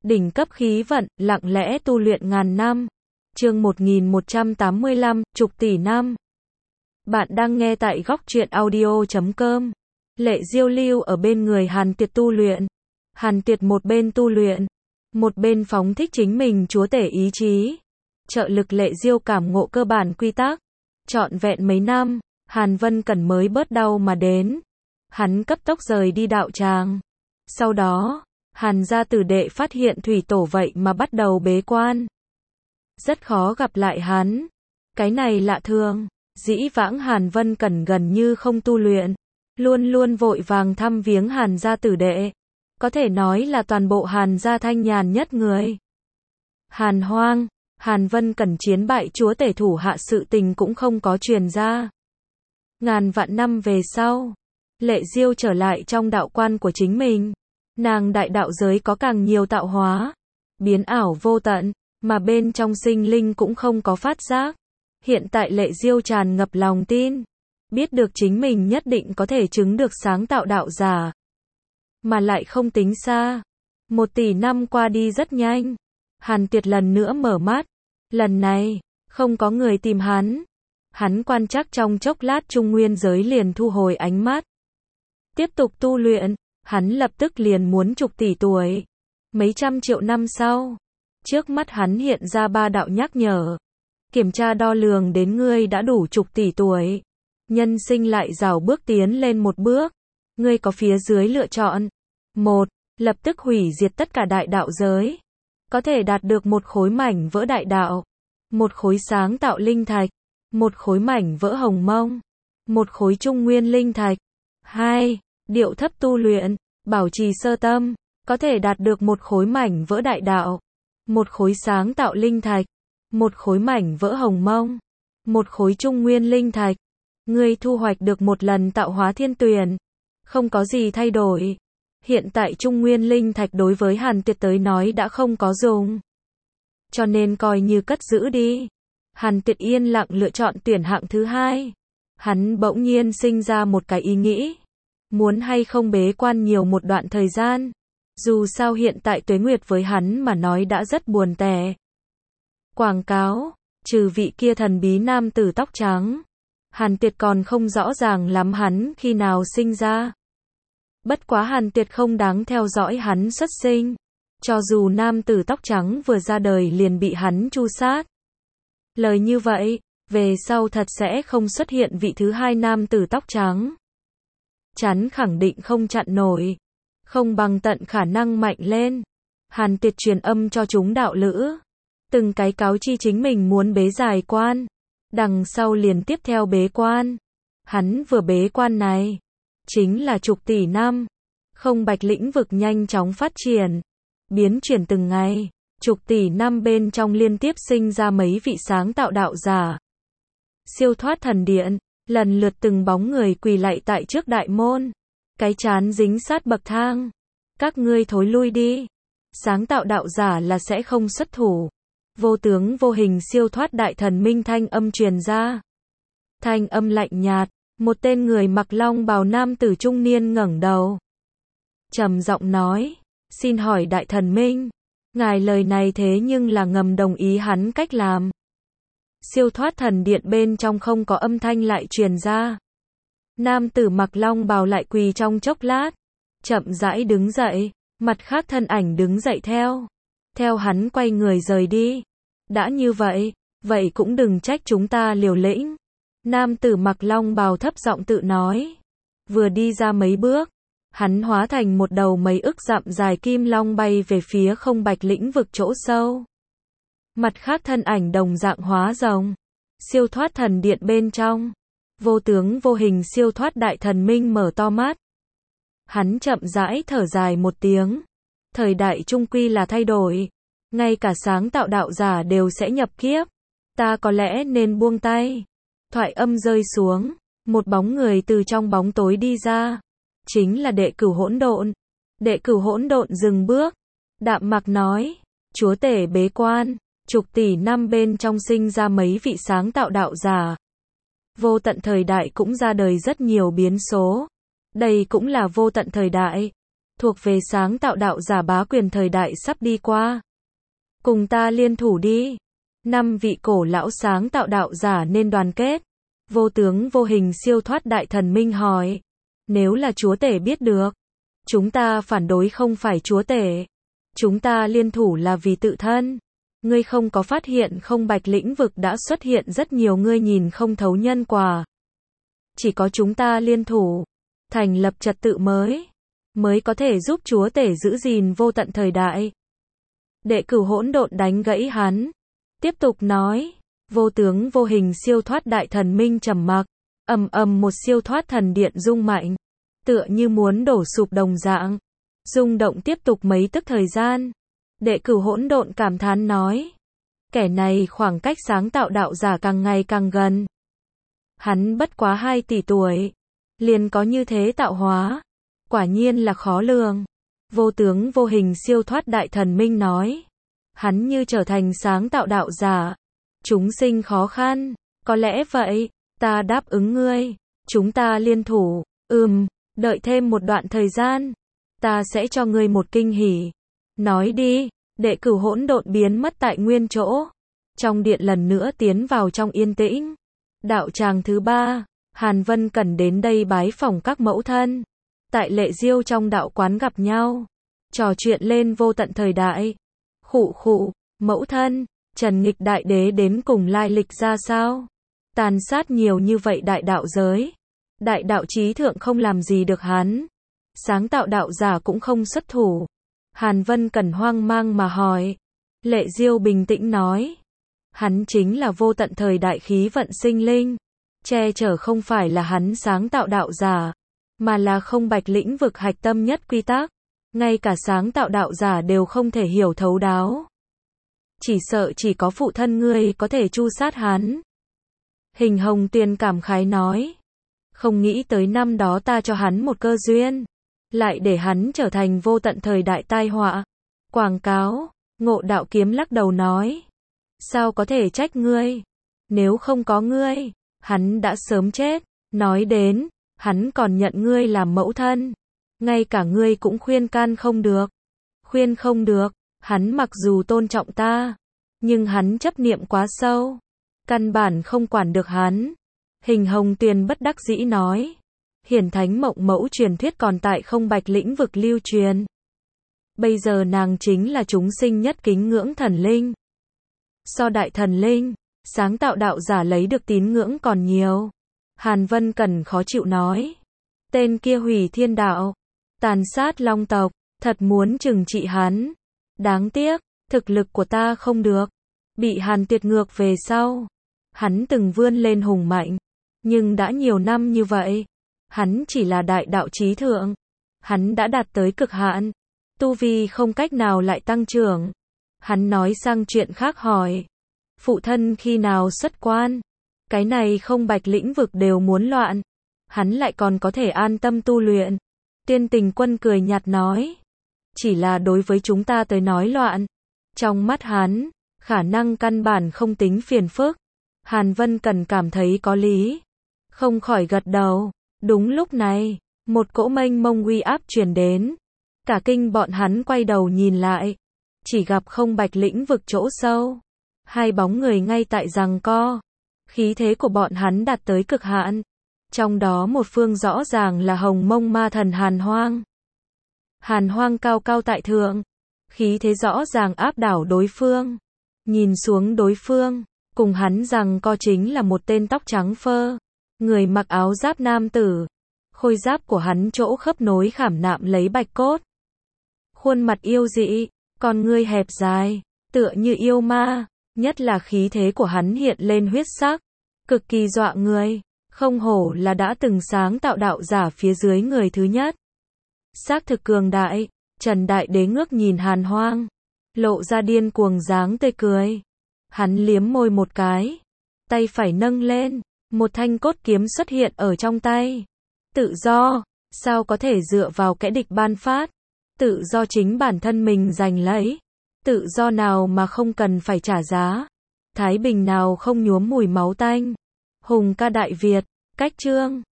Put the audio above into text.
Đỉnh cấp khí vận, lặng lẽ tu luyện ngàn năm. Chương 1185, chục tỷ năm. Bạn đang nghe tại góc truyện audio.com. Lệ Diêu lưu ở bên người Hàn Tuyệt tu luyện. Hàn Tuyệt một bên tu luyện, một bên phóng thích chính mình chúa tể ý chí. Trợ lực Lệ Diêu cảm ngộ cơ bản quy tắc. Trọn vẹn mấy năm, Hàn Vân Cẩn mới bớt đau mà đến. Hắn cấp tốc rời đi đạo tràng. Sau đó, Hàn gia tử đệ phát hiện thủy tổ vậy mà bắt đầu bế quan. Rất khó gặp lại hắn. Cái này lạ thường. Dĩ vãng Hàn Vân Cẩn gần như không tu luyện, luôn luôn vội vàng thăm viếng Hàn gia tử đệ. Có thể nói là toàn bộ Hàn gia thanh nhàn nhất người. Hàn Hoang, Hàn Vân Cẩn chiến bại chúa tể thủ hạ sự tình cũng không có truyền ra. Ngàn vạn năm về sau, Lệ Diêu trở lại trong đạo quan của chính mình. Nàng đại đạo giới có càng nhiều tạo hóa, biến ảo vô tận, mà bên trong sinh linh cũng không có phát giác. Hiện tại Lệ Diêu tràn ngập lòng tin, biết được chính mình nhất định có thể chứng được sáng tạo đạo giả. Mà lại không tính xa. 1 tỷ năm qua đi rất nhanh. Hàn Tuyệt lần nữa mở mắt. Lần này, không có người tìm hắn. Hắn quan trắc trong chốc lát trung nguyên giới liền thu hồi ánh mắt. Tiếp tục tu luyện, hắn lập tức liền muốn chục tỷ tuổi. Mấy trăm triệu năm sau, trước mắt hắn hiện ra 3 đạo nhắc nhở. Kiểm tra đo lường đến ngươi đã đủ chục tỷ tuổi. Nhân sinh lại rảo bước tiến lên một bước. Ngươi có phía dưới lựa chọn. 1. Lập tức hủy diệt tất cả đại đạo giới. Có thể đạt được một khối mảnh vỡ đại đạo. Một khối sáng tạo linh thạch. Một khối mảnh vỡ hồng mông. Một khối trung nguyên linh thạch. 2. Điệu thấp tu luyện, bảo trì sơ tâm. Có thể đạt được một khối mảnh vỡ đại đạo. Một khối sáng tạo linh thạch. Một khối mảnh vỡ hồng mông. Một khối trung nguyên linh thạch. Ngươi thu hoạch được một lần tạo hóa thiên tuyển. Không có gì thay đổi. Hiện tại trung nguyên linh thạch đối với Hàn Tuyệt tới nói đã không có dùng. Cho nên coi như cất giữ đi. Hàn Tuyệt yên lặng lựa chọn tuyển hạng thứ 2. Hắn bỗng nhiên sinh ra một cái ý nghĩ. Muốn hay không bế quan nhiều một đoạn thời gian. Dù sao hiện tại tuế nguyệt với hắn mà nói đã rất buồn tẻ. Quảng cáo, trừ vị kia thần bí nam tử tóc trắng. Hàn Tuyệt còn không rõ ràng lắm hắn khi nào sinh ra. Bất quá Hàn Tuyệt không đáng theo dõi hắn xuất sinh. Cho dù nam tử tóc trắng vừa ra đời liền bị hắn tru sát. Lời như vậy, về sau thật sẽ không xuất hiện vị thứ 2 nam tử tóc trắng. Chắn khẳng định không chặn nổi. Không bằng tận khả năng mạnh lên. Hàn Tuyệt truyền âm cho chúng đạo lữ. Từng cái cáo chi chính mình muốn bế giải quan. Đằng sau liền tiếp theo bế quan. Hắn vừa bế quan này, chính là chục tỷ năm. Không bạch lĩnh vực nhanh chóng phát triển. Biến chuyển từng ngày. Chục tỷ năm bên trong liên tiếp sinh ra mấy vị sáng tạo đạo giả. Siêu thoát thần điện, lần lượt từng bóng người quỳ lạy tại trước đại môn. Cái chán dính sát bậc thang. Các ngươi thối lui đi. Sáng tạo đạo giả là sẽ không xuất thủ. Vô tướng vô hình siêu thoát đại thần minh thanh âm truyền ra. Thanh âm lạnh nhạt, một tên người mặc long bào nam tử trung niên ngẩng đầu. Trầm giọng nói, xin hỏi đại thần minh, ngài lời này thế nhưng là ngầm đồng ý hắn cách làm. Siêu thoát thần điện bên trong không có âm thanh lại truyền ra. Nam tử mặc long bào lại quỳ trong chốc lát, chậm rãi đứng dậy, mặt khác thân ảnh đứng dậy theo. Theo hắn quay người rời đi. Đã như vậy, vậy cũng đừng trách chúng ta liều lĩnh. Nam tử mặc long bào thấp giọng tự nói. Vừa đi ra mấy bước, hắn hóa thành một đầu mấy ức dặm dài kim long bay về phía không bạch lĩnh vực chỗ sâu. Mặt khác thân ảnh đồng dạng hóa rồng. Siêu thoát thần điện bên trong. Vô tướng vô hình siêu thoát đại thần minh mở to mắt. Hắn chậm rãi thở dài một tiếng. Thời đại trung quy là thay đổi. Ngay cả sáng tạo đạo giả đều sẽ nhập kiếp. Ta có lẽ nên buông tay. Thoại âm rơi xuống. Một bóng người từ trong bóng tối đi ra. Chính là đệ cửu hỗn độn. Đệ cửu hỗn độn dừng bước. Đạm mặc nói. Chúa tể bế quan. Chục tỷ năm bên trong sinh ra mấy vị sáng tạo đạo giả. Vô tận thời đại cũng ra đời rất nhiều biến số. Đây cũng là vô tận thời đại. thuộc về sáng tạo đạo giả bá quyền thời đại sắp đi qua. Cùng ta liên thủ đi. 5 vị cổ lão sáng tạo đạo giả nên đoàn kết. Vô tướng vô hình siêu thoát đại thần minh hỏi. Nếu là chúa tể biết được, chúng ta phản đối không phải chúa tể. Chúng ta liên thủ là vì tự thân. Ngươi không có phát hiện không bạch lĩnh vực đã xuất hiện rất nhiều ngươi nhìn không thấu nhân quả. Chỉ có chúng ta liên thủ, thành lập trật tự mới có thể giúp chúa tể giữ gìn vô tận thời đại. Đệ cửu hỗn độn đánh gãy hắn. Tiếp tục nói, vô tướng vô hình siêu thoát đại thần minh trầm mặc, ầm ầm một siêu thoát thần điện rung mạnh, tựa như muốn đổ sụp đồng dạng. Rung động tiếp tục mấy tức thời gian. Đệ cửu hỗn độn cảm thán nói, kẻ này khoảng cách sáng tạo đạo giả càng ngày càng gần. Hắn bất quá 2 tỷ tuổi, liền có như thế tạo hóa, quả nhiên là khó lường. Vô tướng vô hình siêu thoát đại thần minh nói, hắn như trở thành sáng tạo đạo giả, chúng sinh khó khăn, có lẽ vậy, ta đáp ứng ngươi, chúng ta liên thủ, đợi thêm một đoạn thời gian, ta sẽ cho ngươi một kinh hỉ. Nói đi. Đệ cửu hỗn độn biến mất tại nguyên chỗ. Trong điện lần nữa tiến vào trong yên tĩnh. Đạo tràng thứ 3, Hàn Vân Cẩn đến đây bái phỏng các mẫu thân. Tại Lệ Diêu trong đạo quán gặp nhau, trò chuyện lên vô tận thời đại. Khụ, mẫu thân, Trần Nghịch đại đế đến cùng lai lịch ra sao? Tàn sát nhiều như vậy đại đạo giới. Đại đạo chí thượng không làm gì được hắn. Sáng tạo đạo giả cũng không xuất thủ. Hàn Vân Cẩn hoang mang mà hỏi. Lệ Diêu bình tĩnh nói. Hắn chính là vô tận thời đại khí vận sinh linh. Che chở không phải là hắn sáng tạo đạo giả, mà là không bạch lĩnh vực hạch tâm nhất quy tắc. Ngay cả sáng tạo đạo giả đều không thể hiểu thấu đáo. Chỉ sợ chỉ có phụ thân ngươi có thể tru sát hắn. Hình Hồng Tuyền cảm khái nói. Không nghĩ tới năm đó ta cho hắn một cơ duyên, lại để hắn trở thành vô tận thời đại tai họa. Quảng cáo. Ngộ Đạo Kiếm lắc đầu nói. Sao có thể trách ngươi? Nếu không có ngươi, hắn đã sớm chết. Nói đến, hắn còn nhận ngươi làm mẫu thân. Ngay cả ngươi cũng khuyên can không được. Khuyên không được, hắn mặc dù tôn trọng ta, nhưng hắn chấp niệm quá sâu. Căn bản không quản được hắn. Hình Hồng Tuyền bất đắc dĩ nói. Hiển Thánh Mộng Mẫu truyền thuyết còn tại không bạch lĩnh vực lưu truyền. Bây giờ nàng chính là chúng sinh nhất kính ngưỡng thần linh. So đại thần linh, sáng tạo đạo giả lấy được tín ngưỡng còn nhiều. Hàn Vân Cẩn khó chịu nói. Tên kia hủy thiên đạo, tàn sát long tộc, thật muốn trừng trị hắn. Đáng tiếc, thực lực của ta không được. Bị Hàn Tuyệt ngược về sau. Hắn từng vươn lên hùng mạnh. Nhưng đã nhiều năm như vậy, hắn chỉ là đại đạo chí thượng. Hắn đã đạt tới cực hạn. Tu vi không cách nào lại tăng trưởng. Hắn nói sang chuyện khác hỏi. Phụ thân khi nào xuất quan? Cái này không bạch lĩnh vực đều muốn loạn. Hắn lại còn có thể an tâm tu luyện. Tiên Tình Quân cười nhạt nói. Chỉ là đối với chúng ta tới nói loạn. Trong mắt hắn, khả năng căn bản không tính phiền phức. Hàn Vân Cẩn cảm thấy có lý. Không khỏi gật đầu. Đúng lúc này, một cỗ mênh mông uy áp truyền đến. Cả kinh bọn hắn quay đầu nhìn lại. Chỉ gặp không bạch lĩnh vực chỗ sâu. 2 bóng người ngay tại giằng co. Khí thế của bọn hắn đạt tới cực hạn. Trong đó một phương rõ ràng là Hồng Mông Ma Thần Hàn Hoang. Hàn Hoang cao cao tại thượng. Khí thế rõ ràng áp đảo đối phương. Nhìn xuống đối phương, cùng hắn giằng co chính là một tên tóc trắng phơ. Người mặc áo giáp nam tử. Khôi giáp của hắn chỗ khớp nối khảm nạm lấy bạch cốt. Khuôn mặt yêu dị, con ngươi hẹp dài, tựa như yêu ma. Nhất là khí thế của hắn hiện lên huyết sắc. Cực kỳ dọa người. Không hổ là đã từng sáng tạo đạo giả phía dưới người thứ nhất. Xác thực cường đại. Trần Đại Đế ngước nhìn Hàn Hoang. Lộ ra điên cuồng dáng tươi cười. Hắn liếm môi một cái. Tay phải nâng lên. Một thanh cốt kiếm xuất hiện ở trong tay. Tự do. Sao có thể dựa vào kẻ địch ban phát. Tự do chính bản thân mình giành lấy. Tự do nào mà không cần phải trả giá. Thái bình nào không nhuốm mùi máu tanh. Hùng ca Đại Việt. Cách chương